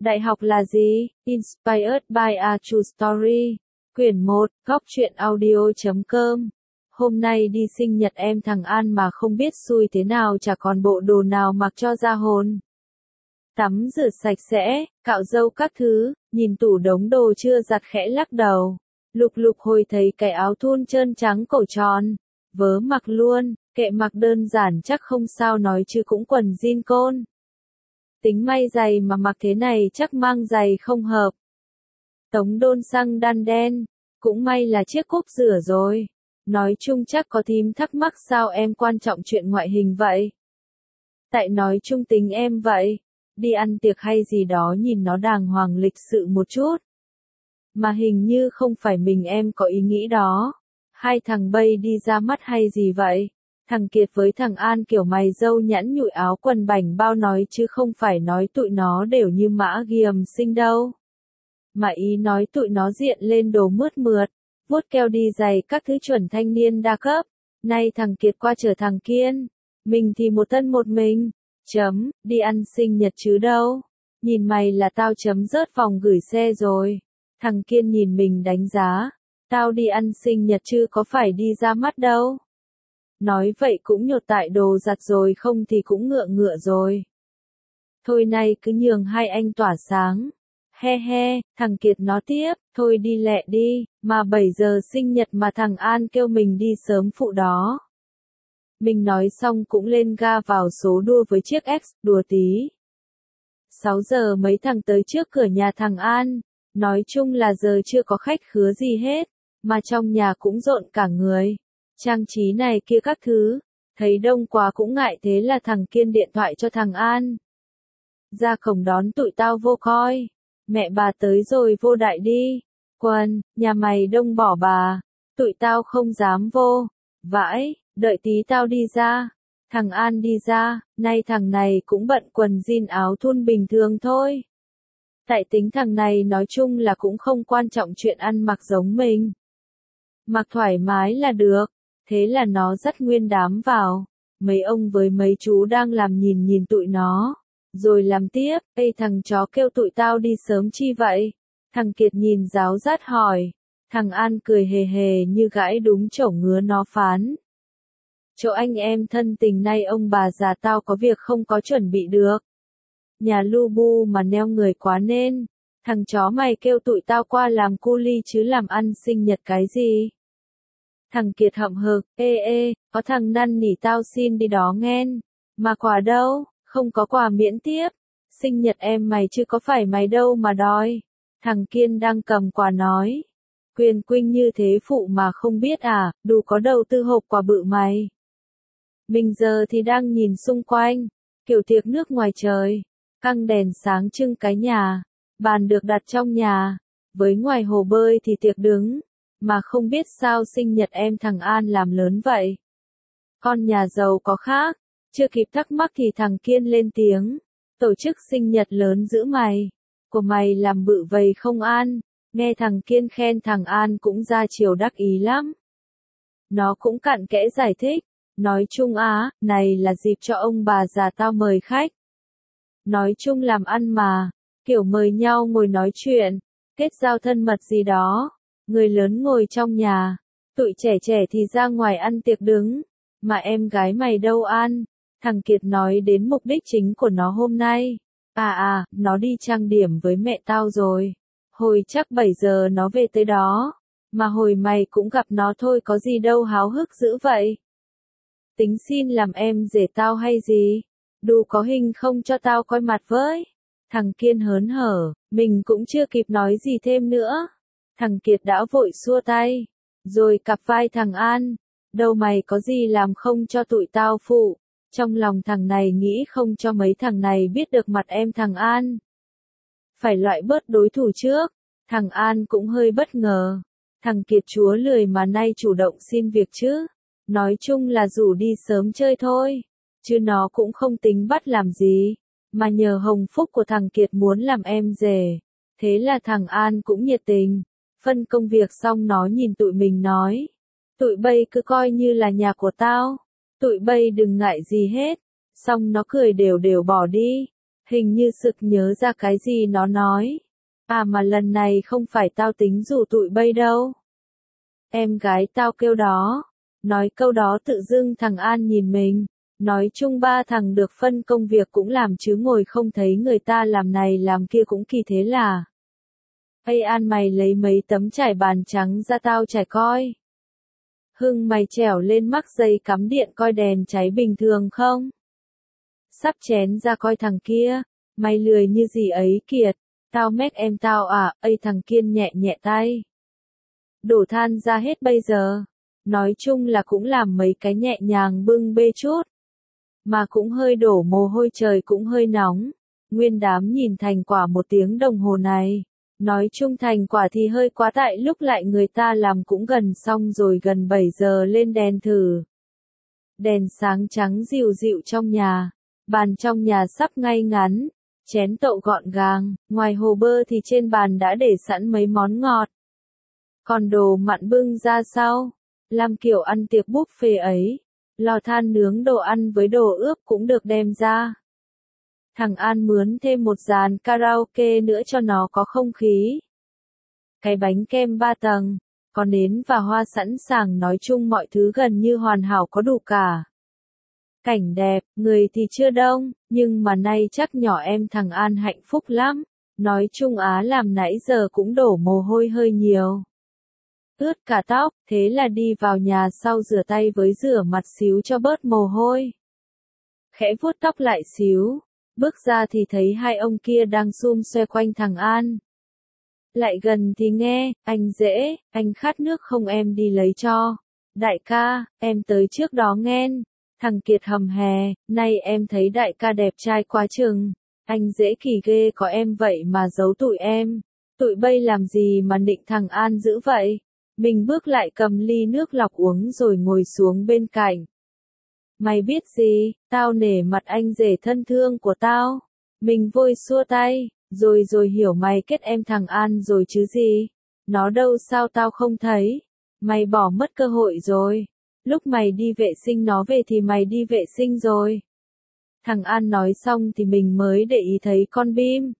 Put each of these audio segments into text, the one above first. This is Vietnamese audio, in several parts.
Đại học là gì? Inspired by a True Story. Quyển 1, góc truyện audio.com. Hôm nay đi sinh nhật em thằng An mà không biết xui thế nào chả còn bộ đồ nào mặc cho ra hồn. Tắm rửa sạch sẽ, cạo râu các thứ, nhìn tủ đống đồ chưa giặt khẽ lắc đầu. Lục lục hồi thấy cái áo thun trơn trắng cổ tròn. Vớ mặc luôn, kệ mặc đơn giản chắc không sao nói chứ cũng quần jean côn. Tính may giày mà mặc thế này chắc mang giày không hợp. Tống đôn xăng đan đen, cũng may là chiếc cúp rửa rồi. Nói chung chắc có thím thắc mắc sao em quan trọng chuyện ngoại hình vậy. Tại nói chung tính em vậy, đi ăn tiệc hay gì đó nhìn nó đàng hoàng lịch sự một chút. Mà hình như không phải mình em có ý nghĩ đó. Hai thằng bay đi ra mắt hay gì vậy? Thằng Kiệt với thằng An kiểu mày râu nhẵn nhụi áo quần bảnh bao nói chứ không phải nói tụi nó đều như mã ghiềm xinh đâu. Mà ý nói tụi nó diện lên đồ mướt mượt, vuốt keo đi giày các thứ chuẩn thanh niên đa cấp. Nay thằng Kiệt qua chở thằng Kiên, mình thì một thân một mình. Đi ăn sinh nhật chứ đâu. Nhìn mày là tao rớt phòng gửi xe rồi. Thằng Kiên nhìn mình đánh giá. Tao đi ăn sinh nhật chứ có phải đi ra mắt đâu. Nói vậy cũng nhột tại đồ giặt rồi không thì cũng ngựa rồi. Thôi nay cứ nhường hai anh tỏa sáng. He he, thằng Kiệt nó tiếp, thôi đi lẹ đi, mà 7 giờ sinh nhật mà thằng An kêu mình đi sớm phụ đó. Mình nói xong cũng lên ga vào số đua với chiếc X, đùa tí. 6 giờ mấy thằng tới trước cửa nhà thằng An, nói chung là giờ chưa có khách khứa gì hết, mà trong nhà cũng rộn cả người. Trang trí này kia các thứ, thấy đông quá cũng ngại thế là thằng Kiên điện thoại cho thằng An. Ra cổng đón tụi tao vô coi. Mẹ bà tới rồi vô đại đi. Quân, nhà mày đông bỏ bà. Tụi tao không dám vô. Vãi, đợi tí tao đi ra. Thằng An đi ra, nay thằng này cũng bận quần jean áo thun bình thường thôi. Tại tính thằng này nói chung là cũng không quan trọng chuyện ăn mặc giống mình. Mặc thoải mái là được. Thế là nó dắt nguyên đám vào. Mấy ông với mấy chú đang làm nhìn tụi nó. Rồi làm tiếp, ê thằng chó kêu tụi tao đi sớm chi vậy? Thằng Kiệt nhìn giáo dắt hỏi. Thằng An cười hề hề như gãi đúng chỗ ngứa nó phán. Chỗ anh em thân tình nay ông bà già tao có việc không có chuẩn bị được. Nhà lu bu mà neo người quá nên. Thằng chó mày kêu tụi tao qua làm cu li chứ làm ăn sinh nhật cái gì? Thằng Kiệt hậm hực, có thằng năn nỉ tao xin đi đó nghen. Mà quà đâu? Không có quà miễn tiếp. Sinh nhật em mày chứ có phải mày đâu mà đòi. Thằng Kiên đang cầm quà nói. Quyền Quynh như thế phụ mà không biết à, đủ có đầu tư hộp quà bự mày. Mình giờ thì đang nhìn xung quanh. Kiểu tiệc nước ngoài trời. Căng đèn sáng trưng cái nhà. Bàn được đặt trong nhà. Với ngoài hồ bơi thì tiệc đứng. Mà không biết sao sinh nhật em thằng An làm lớn vậy. Con nhà giàu có khác. Chưa kịp thắc mắc thì thằng Kiên lên tiếng. Tổ chức sinh nhật lớn dữ mày. Của mày làm bự vầy không An. Nghe thằng Kiên khen thằng An cũng ra chiều đắc ý lắm. Nó cũng cặn kẽ giải thích. Nói chung này là dịp cho ông bà già tao mời khách. Nói chung làm ăn mà. Kiểu mời nhau ngồi nói chuyện. Kết giao thân mật gì đó. Người lớn ngồi trong nhà. Tụi trẻ thì ra ngoài ăn tiệc đứng. Mà em gái mày đâu An? Thằng Kiệt nói đến mục đích chính của nó hôm nay. Nó đi trang điểm với mẹ tao rồi. Hồi chắc 7 giờ nó về tới đó. Mà hồi mày cũng gặp nó thôi có gì đâu háo hức dữ vậy. Tính xin làm em rể tao hay gì? Đủ có hình không cho tao coi mặt với. Thằng Kiên hớn hở, mình cũng chưa kịp nói gì thêm nữa. Thằng Kiệt đã vội xua tay. Rồi cặp vai thằng An. Đâu mày có gì làm không cho tụi tao phụ. Trong lòng thằng này nghĩ không cho mấy thằng này biết được mặt em thằng An. Phải loại bớt đối thủ trước. Thằng An cũng hơi bất ngờ. Thằng Kiệt chúa lười mà nay chủ động xin việc chứ. Nói chung là rủ đi sớm chơi thôi. Chứ nó cũng không tính bắt làm gì. Mà nhờ hồng phúc của thằng Kiệt muốn làm em rể. Thế là thằng An cũng nhiệt tình. Phân công việc xong nó nhìn tụi mình nói. Tụi bay cứ coi như là nhà của tao. Tụi bay đừng ngại gì hết. Xong nó cười đều bỏ đi. Hình như sực nhớ ra cái gì nó nói. À mà lần này không phải tao tính rủ tụi bay đâu. Em gái tao kêu đó. Nói câu đó tự dưng thằng An nhìn mình. Nói chung ba thằng được phân công việc cũng làm chứ ngồi không thấy người ta làm này làm kia cũng kỳ thế là. Ây An mày lấy mấy tấm trải bàn trắng ra tao trải coi. Hưng mày trèo lên mắc dây cắm điện coi đèn cháy bình thường không? Sắp chén ra coi thằng kia, mày lười như gì ấy kiệt, tao mét em tao à, ây thằng Kiên nhẹ nhẹ tay. Đổ than ra hết bây giờ, nói chung là cũng làm mấy cái nhẹ nhàng bưng bê chút. Mà cũng hơi đổ mồ hôi trời cũng hơi nóng, nguyên đám nhìn thành quả 1 tiếng đồng hồ này. Nói chung thành quả thì hơi quá tại lúc lại người ta làm cũng gần xong rồi gần 7 giờ lên đèn thử. Đèn sáng trắng dịu dịu trong nhà, bàn trong nhà sắp ngay ngắn, chén tậu gọn gàng, ngoài hồ bơ thì trên bàn đã để sẵn mấy món ngọt. Còn đồ mặn bưng ra sau, làm kiểu ăn tiệc buffet ấy, lò than nướng đồ ăn với đồ ướp cũng được đem ra. Thằng An mướn thêm một dàn karaoke nữa cho nó có không khí. Cái bánh kem 3 tầng, có nến và hoa sẵn sàng, nói chung mọi thứ gần như hoàn hảo có đủ cả. Cảnh đẹp, người thì chưa đông, nhưng mà nay chắc nhỏ em thằng An hạnh phúc lắm. Nói chung Á làm nãy giờ cũng đổ mồ hôi hơi nhiều. Ướt cả tóc, thế là đi vào nhà sau rửa tay với rửa mặt xíu cho bớt mồ hôi. Khẽ vuốt tóc lại xíu. Bước ra thì thấy hai ông kia đang sum xoe quanh thằng An. Lại gần thì nghe, anh Dễ, anh khát nước không em đi lấy cho. Đại ca, em tới trước đó nghen. Thằng Kiệt hầm hè, nay em thấy đại ca đẹp trai quá chừng. Anh Dễ kỳ ghê có em vậy mà giấu tụi em. Tụi bay làm gì mà nịnh thằng An dữ vậy? Mình bước lại cầm ly nước lọc uống rồi ngồi xuống bên cạnh. Mày biết gì, tao nể mặt anh rể thân thương của tao. Mình vội xua tay, rồi hiểu mày kết em thằng An rồi chứ gì. Nó đâu sao tao không thấy. Mày bỏ mất cơ hội rồi. Lúc mày đi vệ sinh nó về thì mày đi vệ sinh rồi. Thằng An nói xong thì mình mới để ý thấy con bim.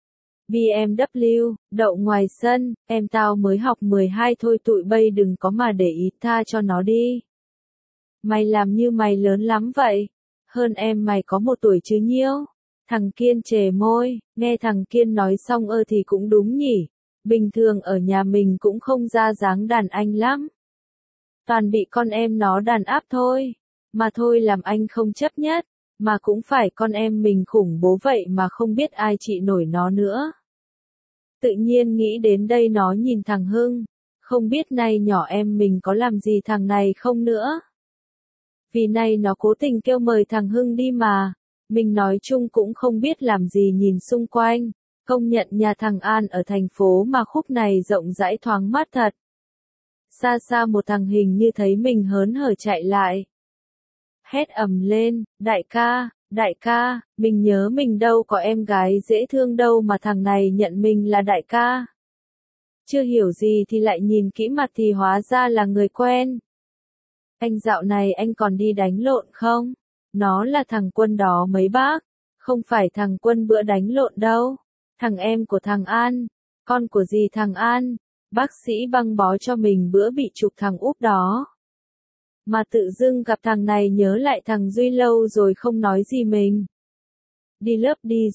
BMW, đậu ngoài sân, em tao mới học 12 thôi tụi bay đừng có mà để ý tha cho nó đi. Mày làm như mày lớn lắm vậy. Hơn em mày có 1 tuổi chứ nhiêu. Thằng Kiên chề môi, nghe thằng Kiên nói xong thì cũng đúng nhỉ. Bình thường ở nhà mình cũng không ra dáng đàn anh lắm. Toàn bị con em nó đàn áp thôi. Mà thôi làm anh không chấp nhất. Mà cũng phải con em mình khủng bố vậy mà không biết ai trị nổi nó nữa. Tự nhiên nghĩ đến đây nó nhìn thằng Hưng. Không biết nay nhỏ em mình có làm gì thằng này không nữa. Vì nay nó cố tình kêu mời thằng Hưng đi mà. Mình nói chung cũng không biết làm gì nhìn xung quanh. Công nhận nhà thằng An ở thành phố mà khúc này rộng rãi thoáng mát thật. Xa xa một thằng hình như thấy mình hớn hở chạy lại. Hét ầm lên, đại ca, mình nhớ mình đâu có em gái dễ thương đâu mà thằng này nhận mình là đại ca. Chưa hiểu gì thì lại nhìn kỹ mặt thì hóa ra là người quen. Anh dạo này anh còn đi đánh lộn không? Nó là thằng Quân đó mấy bác. Không phải thằng Quân bữa đánh lộn đâu. Thằng em của thằng An. Con của dì thằng An. Bác sĩ băng bó cho mình bữa bị trục thằng Úp đó. Mà tự dưng gặp thằng này nhớ lại thằng Duy lâu rồi không nói gì mình. Đi lớp đi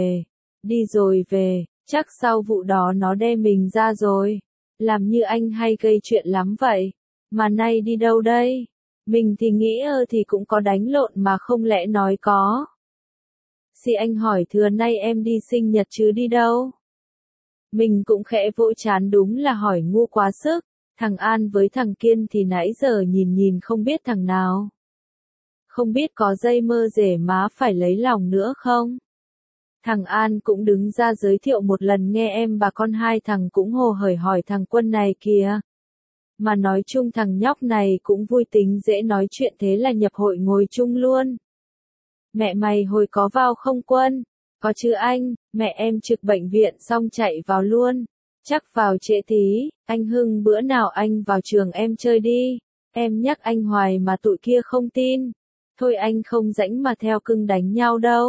rồi về. Chắc sau vụ đó nó đem mình ra rồi. Làm như anh hay gây chuyện lắm vậy. Mà nay đi đâu đây? Mình thì nghĩ thì cũng có đánh lộn mà không lẽ nói có. Xì anh hỏi thừa nay em đi sinh nhật chứ đi đâu? Mình cũng khẽ vỗ chán đúng là hỏi ngu quá sức. Thằng An với thằng Kiên thì nãy giờ nhìn không biết thằng nào. Không biết có dây mơ rể má phải lấy lòng nữa không? Thằng An cũng đứng ra giới thiệu một lần nghe em bà con hai thằng cũng hồ hởi hỏi thằng Quân này kìa. Mà nói chung thằng nhóc này cũng vui tính dễ nói chuyện thế là nhập hội ngồi chung luôn. Mẹ mày hồi có vào không Quân? Có chứ anh, mẹ em trực bệnh viện xong chạy vào luôn. Chắc vào trễ tí, anh Hưng bữa nào anh vào trường em chơi đi. Em nhắc anh hoài mà tụi kia không tin. Thôi anh không rảnh mà theo cưng đánh nhau đâu.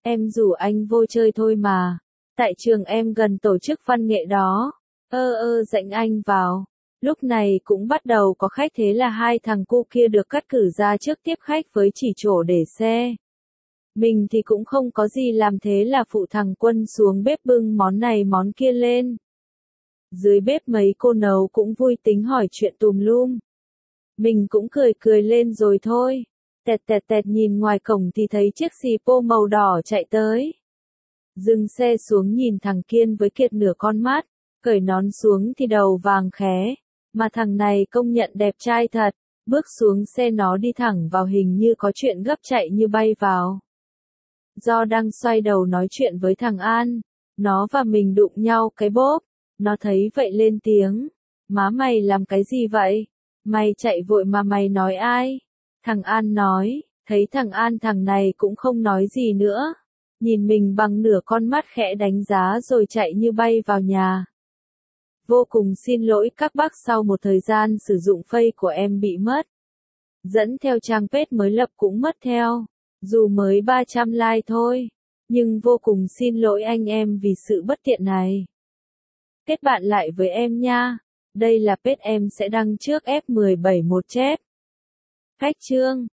Em rủ anh vô chơi thôi mà. Tại trường em gần tổ chức văn nghệ đó. Dẫn anh vào. Lúc này cũng bắt đầu có khách, thế là hai thằng cu kia được cắt cử ra trước tiếp khách với chỉ chỗ để xe. Mình thì cũng không có gì làm, thế là phụ thằng Quân xuống bếp bưng món này món kia lên. Dưới bếp mấy cô nấu cũng vui tính hỏi chuyện tùm lum. Mình cũng cười cười lên rồi thôi. Tẹt tẹt tẹt nhìn ngoài cổng thì thấy chiếc xì pô màu đỏ chạy tới. Dừng xe xuống nhìn thằng Kiên với kiệt nửa con mắt, cởi nón xuống thì đầu vàng khé. Mà thằng này công nhận đẹp trai thật, bước xuống xe nó đi thẳng vào, hình như có chuyện gấp chạy như bay vào. Do đang xoay đầu nói chuyện với thằng An, nó và mình đụng nhau cái bốp, nó thấy vậy lên tiếng. Má mày làm cái gì vậy? Mày chạy vội mà mày nói ai? Thằng An nói, thấy thằng An thằng này cũng không nói gì nữa. Nhìn mình bằng nửa con mắt khẽ đánh giá rồi chạy như bay vào nhà. Vô cùng xin lỗi các bác, sau một thời gian sử dụng Face của em bị mất. Dẫn theo trang page mới lập cũng mất theo. Dù mới 300 like thôi. Nhưng vô cùng xin lỗi anh em vì sự bất tiện này. Kết bạn lại với em nha. Đây là page em sẽ đăng trước F17 một chép. Cách chương